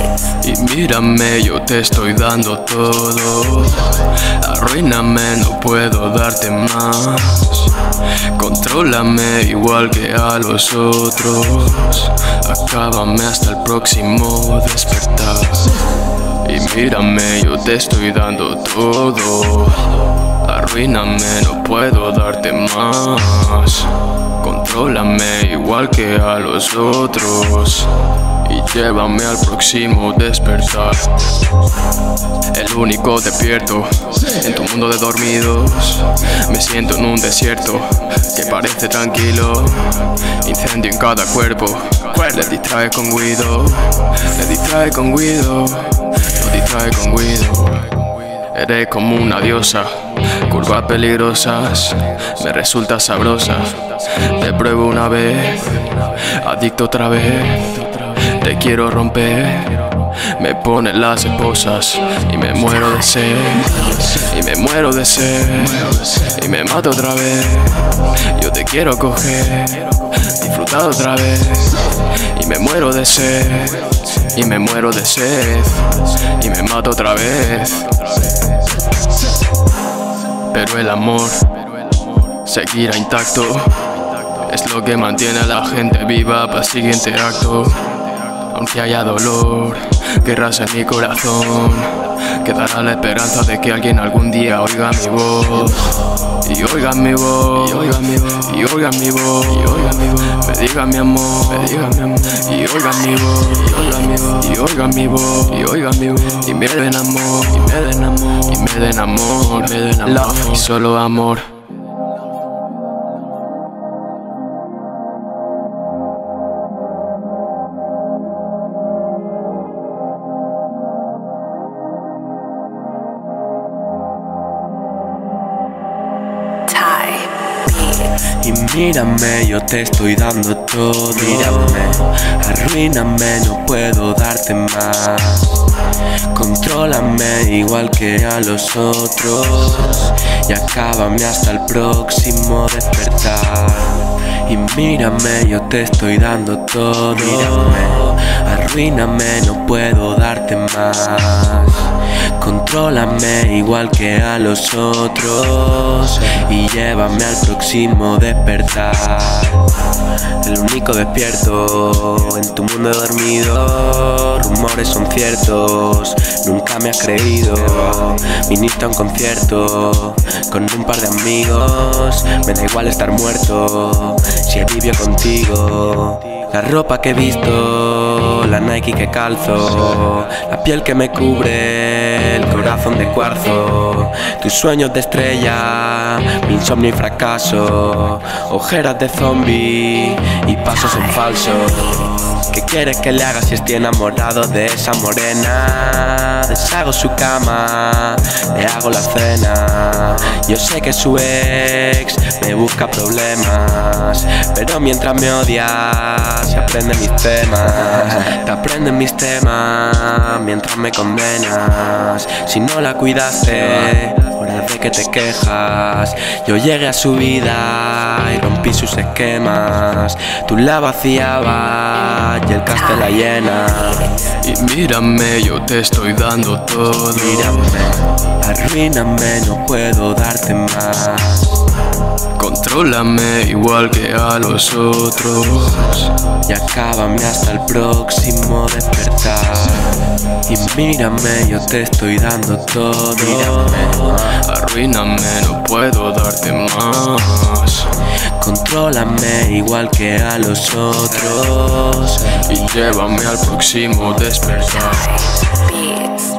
Y mírame, yo te estoy dando todo. Arruíname, no puedo darte más. Contrólame igual que a los otros. Acábame hasta el próximo despertar. Y mírame, yo te estoy dando todo. Arruíname, no puedo darte más. Contrólame igual que a los otros y llévame al próximo despertar. El único despierto en tu mundo de dormidos. Me siento en un desierto que parece tranquilo. Incendio en cada cuerpo. Le distrae con Guido. Le distrae con Guido. Lo distrae con Guido. Eres como una diosa. Curvas peligrosas, me resulta sabrosa. Te pruebo una vez, adicto otra vez. Te quiero romper, me ponen las esposas. Y me muero de sed, y me muero de sed. Y me mato otra vez, yo te quiero coger. Disfrutar otra vez, y me muero de sed. Y me muero de sed, y me mato otra vez. Pero el amor seguirá intacto. Es lo que mantiene a la gente viva para el siguiente acto. Aunque haya dolor, guerras en mi corazón, quedará la esperanza de que alguien algún día oiga mi voz. Y oiga mi voz, y oiga mi voz, y oiga mi voz, y oiga mi voz. Me diga mi amor, me diga mi amor. Y oiga mi voz, y oiga mi voz, y oiga mi voz, y oiga mi voz. Y me den amor, y me den amor, y me den amor, me den amor. Love y solo amor. Y mírame, yo te estoy dando todo. Mírame, arruíname, no puedo darte más. Contrólame igual que a los otros y acábame hasta el próximo despertar. Y mírame, yo te estoy dando todo. Mírame, arruíname, no puedo darte más. Contrólame igual que a los otros y llévame al próximo despertar. El único despierto en tu mundo dormido. Rumores son ciertos, nunca me has creído. Viniste a un concierto con un par de amigos. Me da igual estar muerto si he vivido contigo. La ropa que he visto, la Nike que calzo, la piel que me cubre, el corazón de cuarzo. Tus sueños de estrella, mi insomnio y fracaso. Ojeras de zombie y pasos en falso. ¿Qué quieres que le haga si estoy enamorado de esa morena? Deshago su cama, le hago la cena. Yo sé que su ex me busca problemas, pero mientras me odias se aprenden mis temas. Te aprenden mis temas mientras me condenas. Si no la cuidaste, horas de que te quejas. Yo llegué a su vida y rompí sus esquemas. Tú la vaciabas y el castel la llena. Y mírame, yo te estoy dando todo. Mírame, arruíname, no puedo darte más. Contrólame igual que a los otros y acábame hasta el próximo despertar. Y mírame, yo te estoy dando todo. Mírame, arruíname, no puedo darte más. Contrólame igual que a los otros y llévame al próximo despertar.